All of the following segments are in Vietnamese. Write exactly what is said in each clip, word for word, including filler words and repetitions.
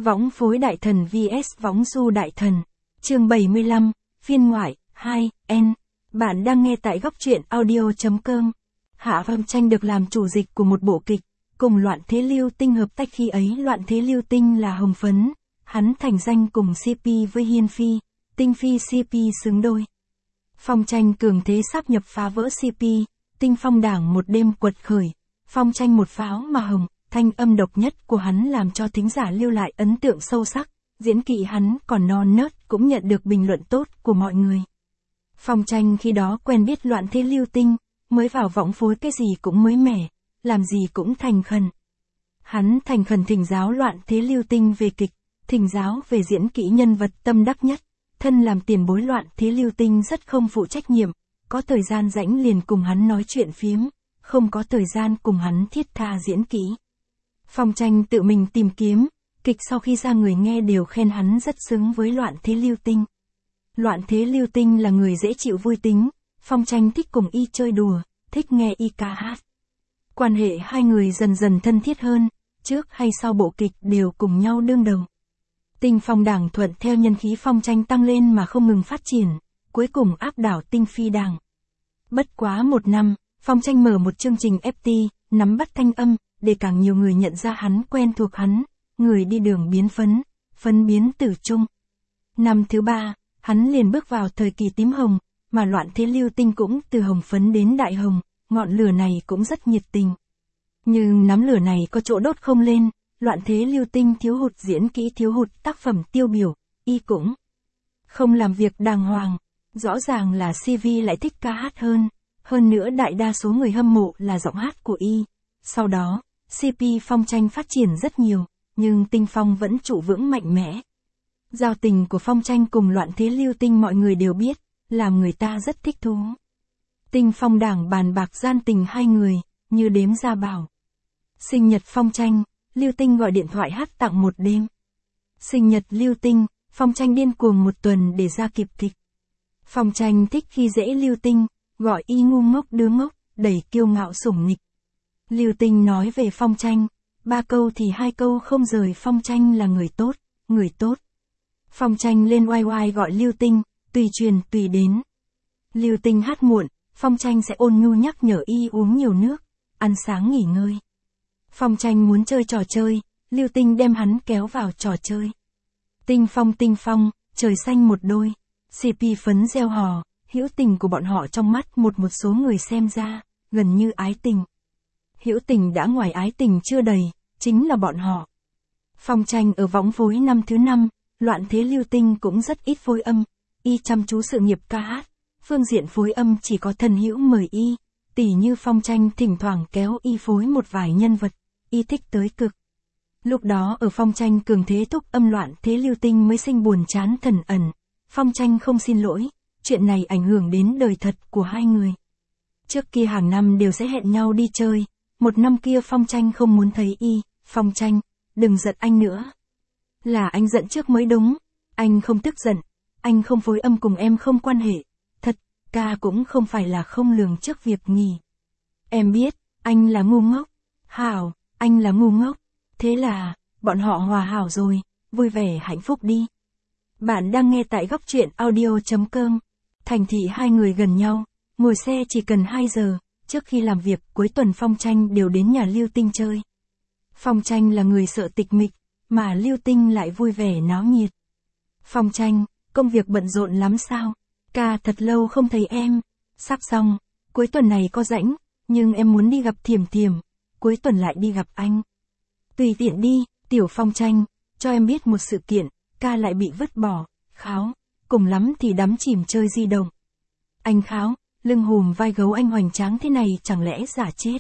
Võng phối đại thần vs võng du đại thần. Chương bảy mươi lăm, phiên ngoại, hai, N. Bạn đang nghe tại góc truyện audio chấm com. Hạ Phong Tranh được làm chủ dịch của một bộ kịch, cùng Loạn Thế Lưu Tinh hợp tách, khi ấy Loạn Thế Lưu Tinh là hồng phấn, hắn thành danh cùng xê pê với Hiên Phi, Tinh Phi xê pê xứng đôi. Phong Tranh cường thế sáp nhập phá vỡ xê pê, Tinh Phong đảng một đêm quật khởi, Phong Tranh một pháo mà hồng, thanh âm độc nhất của hắn làm cho thính giả lưu lại ấn tượng sâu sắc, diễn kỹ hắn còn non nớt cũng nhận được bình luận tốt của mọi người. Phong Tranh khi đó quen biết Loạn Thế Lưu Tinh, mới vào võng phối cái gì cũng mới mẻ, làm gì cũng thành khẩn. Hắn thành khẩn thỉnh giáo Loạn Thế Lưu Tinh về kịch, thỉnh giáo về diễn kỹ nhân vật tâm đắc nhất. Thân làm tiền bối Loạn Thế Lưu Tinh rất không phụ trách nhiệm, có thời gian rảnh liền cùng hắn nói chuyện phiếm, không có thời gian cùng hắn thiết tha diễn kỹ. Phong Tranh tự mình tìm kiếm, kịch sau khi ra người nghe đều khen hắn rất xứng với Loạn Thế Lưu Tinh. Loạn Thế Lưu Tinh là người dễ chịu vui tính, Phong Tranh thích cùng y chơi đùa, thích nghe y ca hát. Quan hệ hai người dần dần thân thiết hơn, trước hay sau bộ kịch đều cùng nhau đương đầu. Tinh Phong đảng thuận theo nhân khí Phong Tranh tăng lên mà không ngừng phát triển, cuối cùng áp đảo Tinh Phi đảng. Bất quá một năm, Phong Tranh mở một chương trình ép tê, nắm bắt thanh âm, để càng nhiều người nhận ra hắn, quen thuộc hắn, người đi đường biến phấn, phấn biến tử trung. Năm thứ ba, hắn liền bước vào thời kỳ tím hồng, mà Loạn Thế Lưu Tinh cũng từ hồng phấn đến đại hồng, ngọn lửa này cũng rất nhiệt tình. Nhưng nắm lửa này có chỗ đốt không lên, Loạn Thế Lưu Tinh thiếu hụt diễn kỹ, thiếu hụt tác phẩm tiêu biểu, y cũng không làm việc đàng hoàng, rõ ràng là xê vê lại thích ca hát hơn, hơn nữa đại đa số người hâm mộ là giọng hát của y. Sau đó, xê pê Phong Tranh phát triển rất nhiều, nhưng Tinh Phong vẫn trụ vững mạnh mẽ. Giao tình của Phong Tranh cùng Loạn Thế Lưu Tinh mọi người đều biết, làm người ta rất thích thú. Tinh Phong đảng bàn bạc gian tình hai người, như đếm ra bảo. Sinh nhật Phong Tranh, Lưu Tinh gọi điện thoại hát tặng một đêm. Sinh nhật Lưu Tinh, Phong Tranh điên cuồng một tuần để ra kịp kịch. Phong Tranh thích khi dễ Lưu Tinh, gọi y ngu ngốc đứa ngốc, đầy kiêu ngạo sủng nghịch. Lưu Tinh nói về Phong Tranh, ba câu thì hai câu không rời Phong Tranh là người tốt, người tốt. Phong Tranh lên oai oai gọi Lưu Tinh, tùy truyền tùy đến. Lưu Tinh hát muộn, Phong Tranh sẽ ôn nhu nhắc nhở y uống nhiều nước, ăn sáng nghỉ ngơi. Phong Tranh muốn chơi trò chơi, Lưu Tinh đem hắn kéo vào trò chơi. Tinh Phong Tinh Phong, trời xanh một đôi, xê pê phấn gieo hò, hữu tình của bọn họ trong mắt một một số người xem ra, gần như ái tình. Hữu tình đã ngoài ái tình chưa đầy, chính là bọn họ. Phong Tranh ở võng phối năm thứ năm, Loạn Thế Lưu Tinh cũng rất ít phối âm, y chăm chú sự nghiệp ca hát, phương diện phối âm chỉ có thân hữu mời y, tỉ như Phong Tranh thỉnh thoảng kéo y phối một vài nhân vật, y thích tới cực. Lúc đó ở Phong Tranh cường thế thúc âm Loạn Thế Lưu Tinh mới sinh buồn chán thần ẩn, Phong Tranh không xin lỗi, chuyện này ảnh hưởng đến đời thật của hai người. Trước kia hàng năm đều sẽ hẹn nhau đi chơi, một năm kia Phong Tranh không muốn thấy y, Phong Tranh, đừng giận anh nữa. Là anh giận trước mới đúng, anh không tức giận, anh không phối âm cùng em không quan hệ, thật, ca cũng không phải là không lường trước việc nhỉ. Em biết, anh là ngu ngốc, hảo, anh là ngu ngốc, thế là, bọn họ hòa hảo rồi, vui vẻ hạnh phúc đi. Bạn đang nghe tại góc truyện audio chấm com. Thành thị hai người gần nhau, ngồi xe chỉ cần hai giờ, trước khi làm việc cuối tuần Phong Tranh đều đến nhà Lưu Tinh chơi. Phong Tranh là người sợ tịch mịch, mà Lưu Tinh lại vui vẻ náo nhiệt. Phong Tranh, công việc bận rộn lắm sao? Ca thật lâu không thấy em. Sắp xong, cuối tuần này có rảnh, nhưng em muốn đi gặp Thiểm Thiểm, cuối tuần lại đi gặp anh. Tùy tiện đi, tiểu Phong Tranh, cho em biết một sự kiện, ca lại bị vứt bỏ, Kháo, cùng lắm thì đắm chìm chơi di động. Anh Kháo, lưng hùm vai gấu anh hoành tráng thế này chẳng lẽ giả chết?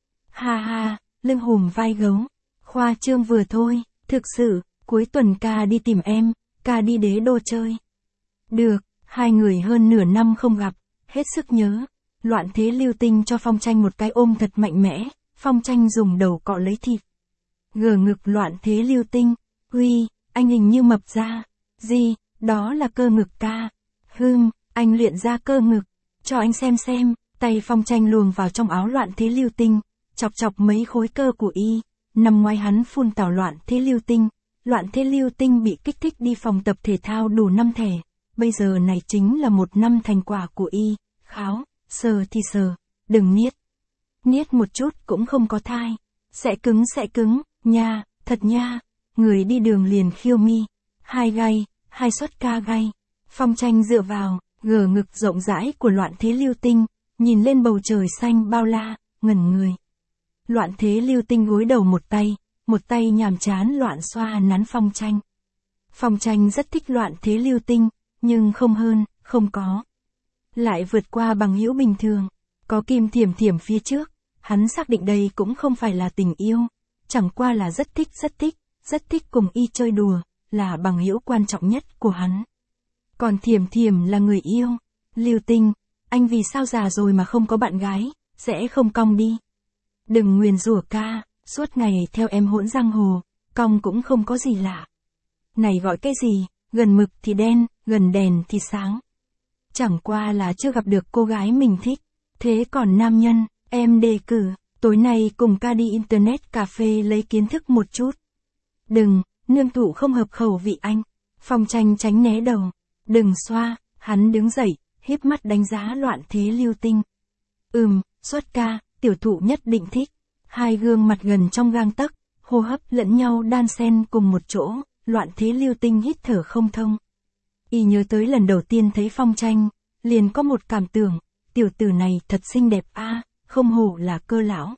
Ha ha, lưng hùm vai gấu, khoa trương vừa thôi, thực sự, cuối tuần ca đi tìm em, ca đi Đế Đô chơi. Được, hai người hơn nửa năm không gặp, hết sức nhớ. Loạn Thế Lưu Tinh cho Phong Tranh một cái ôm thật mạnh mẽ, Phong Tranh dùng đầu cọ lấy thịt. Gờ ngực Loạn Thế Lưu Tinh, huy, anh hình như mập ra. Gì, đó là cơ ngực ca. Hừm, anh luyện ra cơ ngực, cho anh xem xem. Tay Phong Tranh luồn vào trong áo Loạn Thế Lưu Tinh, chọc chọc mấy khối cơ của y. Nằm ngoài hắn phun tảo Loạn Thế Lưu Tinh, Loạn thế lưu tinh bị kích thích đi phòng tập thể thao đủ năm thẻ. Bây giờ này chính là một năm thành quả của y. Kháo, sờ thì sờ, đừng niết. Niết một chút cũng không có thai. Sẽ cứng sẽ cứng, nha, thật nha. Người đi đường liền khiêu mi. Hai gai, hai suất ca gai. Phong Tranh dựa vào, gờ ngực rộng rãi của loạn thế lưu tinh, nhìn lên bầu trời xanh bao la, ngẩn người. Loạn thế lưu tinh gối đầu một tay, một tay nhàm chán loạn xoa nắn Phong Tranh. Phong Tranh rất thích loạn thế lưu tinh, nhưng không hơn, không có. Lại vượt qua bằng hữu bình thường, có Kim Thiểm Thiểm phía trước, hắn xác định đây cũng không phải là tình yêu, chẳng qua là rất thích rất thích, rất thích cùng y chơi đùa, là bằng hữu quan trọng nhất của hắn. Còn Thiểm Thiểm là người yêu. Lưu tinh, anh vì sao già rồi mà không có bạn gái, sẽ không cong đi. Đừng nguyền rủa ca, suốt ngày theo em hỗn giang hồ, cong cũng không có gì lạ. Này gọi cái gì, gần mực thì đen, gần đèn thì sáng. Chẳng qua là chưa gặp được cô gái mình thích. Thế còn nam nhân, em đề cử, tối nay cùng ca đi internet cà phê lấy kiến thức một chút. Đừng, nương thủ không hợp khẩu vị anh. Phong Tranh tránh né đầu. Đừng xoa, hắn đứng dậy, híp mắt đánh giá loạn thế lưu tinh. Ừm, xuất ca, tiểu thụ nhất định thích. Hai gương mặt gần trong gang tấc, hô hấp lẫn nhau đan xen cùng một chỗ, loạn thế lưu tinh hít thở không thông. Y nhớ tới lần đầu tiên thấy Phong Tranh, liền có một cảm tưởng, tiểu tử này thật xinh đẹp a, à, không hổ là cơ lão.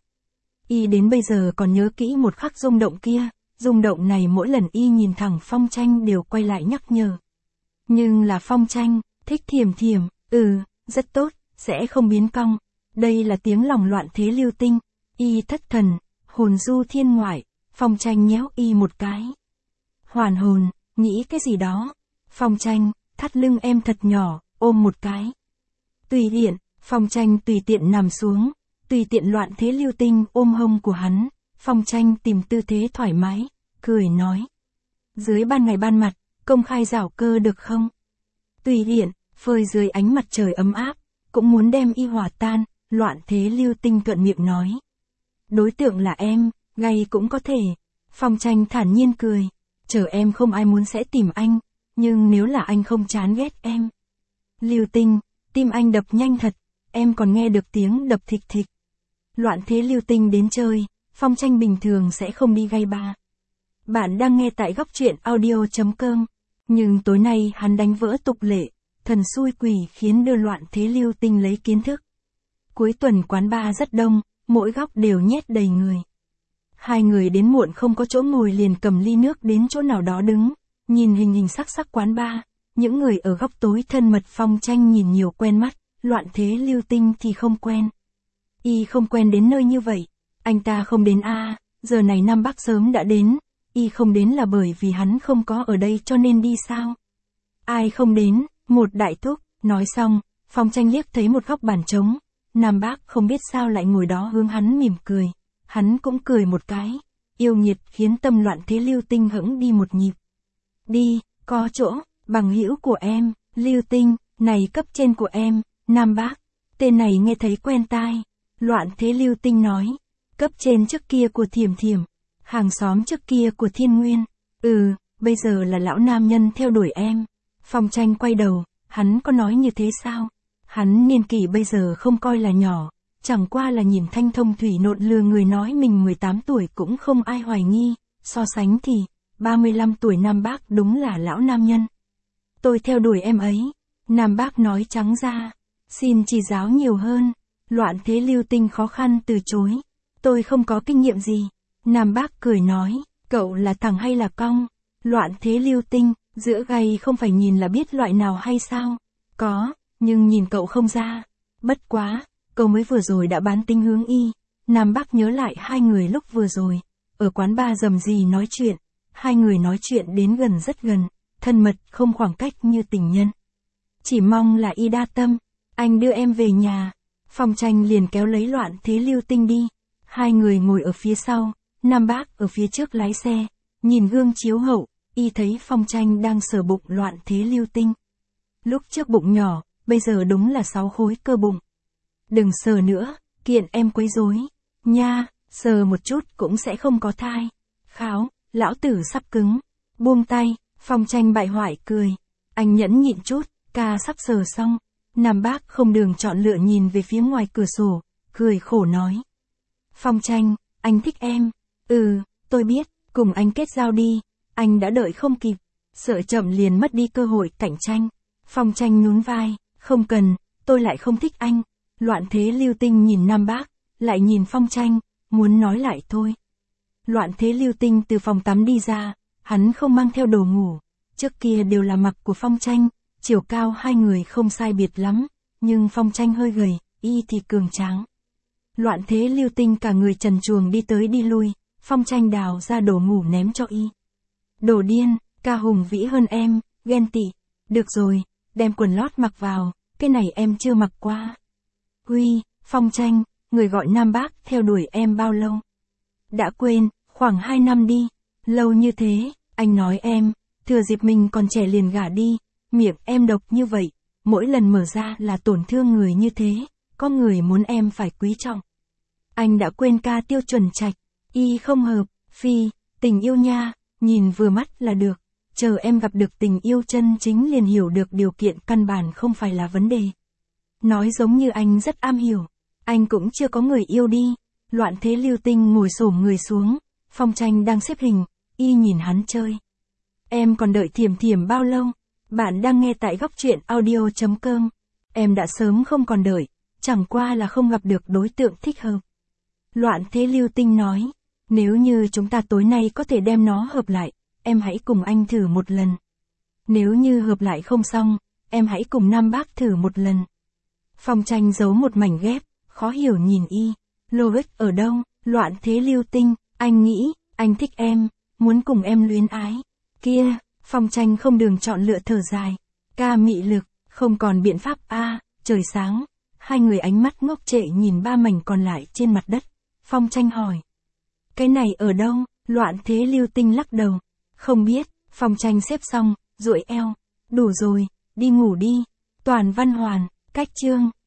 Y đến bây giờ còn nhớ kỹ một khắc rung động kia, rung động này mỗi lần y nhìn thẳng Phong Tranh đều quay lại nhắc nhở. Nhưng là Phong Tranh, thích Thiểm Thiểm, ừ, rất tốt, sẽ không biến cong. Đây là tiếng lòng loạn thế lưu tinh. Y thất thần, hồn du thiên ngoại, Phong Tranh nhéo y một cái. Hoàn hồn, nghĩ cái gì đó. Phong Tranh, thắt lưng em thật nhỏ, ôm một cái. Tùy tiện, Phong Tranh tùy tiện nằm xuống, tùy tiện loạn thế lưu tinh ôm hông của hắn. Phong Tranh tìm tư thế thoải mái, cười nói. Dưới ban ngày ban mặt, công khai giảo cơ được không? Tùy tiện, phơi dưới ánh mặt trời ấm áp, cũng muốn đem y hòa tan, loạn thế lưu tinh thuận miệng nói. Đối tượng là em, gay cũng có thể. Phong Tranh thản nhiên cười. Chờ em không ai muốn sẽ tìm anh, nhưng nếu là anh không chán ghét em. Lưu tinh, tim anh đập nhanh thật, em còn nghe được tiếng đập thịch thịch. Loạn thế lưu tinh đến chơi, Phong Tranh bình thường sẽ không đi gay ba. Bạn đang nghe tại góc truyện audio chấm com. Nhưng tối nay hắn đánh vỡ tục lệ, thần xui quỷ khiến đưa loạn thế lưu tinh lấy kiến thức. Cuối tuần quán bar rất đông, mỗi góc đều nhét đầy người. Hai người đến muộn không có chỗ ngồi liền cầm ly nước đến chỗ nào đó đứng, nhìn hình hình sắc sắc quán bar, những người ở góc tối thân mật. Phong Tranh nhìn nhiều quen mắt, loạn thế lưu tinh thì không quen. Y không quen đến nơi như vậy, anh ta không đến a, à, giờ này Nam Bắc sớm đã đến, y không đến là bởi vì hắn không có ở đây cho nên đi sao? Ai không đến, một đại thúc, nói xong, Phong Tranh liếc thấy một góc bàn trống, Nam Bác không biết sao lại ngồi đó hướng hắn mỉm cười, hắn cũng cười một cái, yêu nghiệt khiến tâm loạn thế lưu tinh hững đi một nhịp. Đi, có chỗ, bằng hữu của em, lưu tinh, này cấp trên của em, Nam Bác, tên này nghe thấy quen tai, loạn thế lưu tinh nói, cấp trên trước kia của Thiểm Thiểm, hàng xóm trước kia của Thiên Nguyên, ừ, bây giờ là lão nam nhân theo đuổi em. Phong Tranh quay đầu, hắn có nói như thế sao? Hắn niên kỷ bây giờ không coi là nhỏ, chẳng qua là nhìn thanh thông thủy nộn lừa người nói mình mười tám tuổi cũng không ai hoài nghi, so sánh thì, ba mươi lăm tuổi Nam Bác đúng là lão nam nhân. Tôi theo đuổi em ấy, Nam Bác nói trắng ra, xin chỉ giáo nhiều hơn, loạn thế lưu tinh khó khăn từ chối, tôi không có kinh nghiệm gì. Nam Bác cười nói, cậu là thẳng hay là cong? Loạn thế lưu tinh, giữa gay không phải nhìn là biết loại nào hay sao? Có, nhưng nhìn cậu không ra. Bất quá, cậu mới vừa rồi đã bán tính hướng y. Nam Bác nhớ lại hai người lúc vừa rồi, ở quán bar rầm rì nói chuyện. Hai người nói chuyện đến gần rất gần, thân mật không khoảng cách như tình nhân. Chỉ mong là y đa tâm, anh đưa em về nhà. Phong Tranh liền kéo lấy loạn thế lưu tinh đi. Hai người ngồi ở phía sau, Nam Bác ở phía trước lái xe, nhìn gương chiếu hậu, y thấy Phong Tranh đang sờ bụng loạn thế lưu tinh. Lúc trước bụng nhỏ, bây giờ đúng là sáu khối cơ bụng. Đừng sờ nữa, kiện em quấy rối. Nha, sờ một chút cũng sẽ không có thai. Kháo, lão tử sắp cứng. Buông tay, Phong Tranh bại hoại cười. Anh nhẫn nhịn chút, ca sắp sờ xong. Nam Bác không đường chọn lựa nhìn về phía ngoài cửa sổ, cười khổ nói. Phong Tranh, anh thích em. Ừ, tôi biết, cùng anh kết giao đi. Anh đã đợi không kịp, sợ chậm liền mất đi cơ hội cạnh tranh. Phong Tranh nhún vai, không cần, tôi lại không thích anh. Loạn Thế Lưu Tinh nhìn Nam Bác, lại nhìn Phong Tranh, muốn nói lại thôi. Loạn Thế Lưu Tinh từ phòng tắm đi ra, hắn không mang theo đồ ngủ. Trước kia đều là mặc của Phong Tranh, chiều cao hai người không sai biệt lắm, nhưng Phong Tranh hơi gầy, y thì cường tráng. Loạn Thế Lưu Tinh cả người trần truồng đi tới đi lui, Phong Tranh đào ra đồ ngủ ném cho y. Đồ điên, ca hùng vĩ hơn em, ghen tị. Được rồi, đem quần lót mặc vào, cái này em chưa mặc qua. Huy, Phong Tranh, người gọi Nam Bác theo đuổi em bao lâu? Đã quên, khoảng hai năm đi. Lâu như thế, anh nói em, thừa dịp mình còn trẻ liền gả đi. Miệng em độc như vậy, mỗi lần mở ra là tổn thương người như thế, có người muốn em phải quý trọng. Anh đã quên ca tiêu chuẩn trạch, y không hợp, phi, tình yêu nha, nhìn vừa mắt là được. Chờ em gặp được tình yêu chân chính liền hiểu được điều kiện căn bản không phải là vấn đề. Nói giống như anh rất am hiểu, anh cũng chưa có người yêu đi. Loạn Thế Lưu Tinh ngồi xổm người xuống, Phong Tranh đang xếp hình, y nhìn hắn chơi. Em còn đợi Thiểm Thiểm bao lâu? Bạn đang nghe tại góc truyện audio chấm com. Em đã sớm không còn đợi, chẳng qua là không gặp được đối tượng thích hợp. Loạn Thế Lưu Tinh nói, nếu như chúng ta tối nay có thể đem nó hợp lại, em hãy cùng anh thử một lần. Nếu như hợp lại không xong, em hãy cùng Nam Bác thử một lần. Phong Tranh giấu một mảnh ghép, khó hiểu nhìn y. Logic ở đâu? Loạn Thế Lưu Tinh, anh nghĩ, anh thích em, muốn cùng em luyến ái. Kia, Phong Tranh không đường chọn lựa thở dài. Ca mị lực, không còn biện pháp a à, trời sáng. Hai người ánh mắt ngốc trệ nhìn ba mảnh còn lại trên mặt đất. Phong Tranh hỏi. Cái này ở đâu? Loạn Thế Lưu Tinh lắc đầu. Không biết, Phong Tranh xếp xong, duỗi eo. Đủ rồi, đi ngủ đi. Toàn Văn Hoàn, cách chương.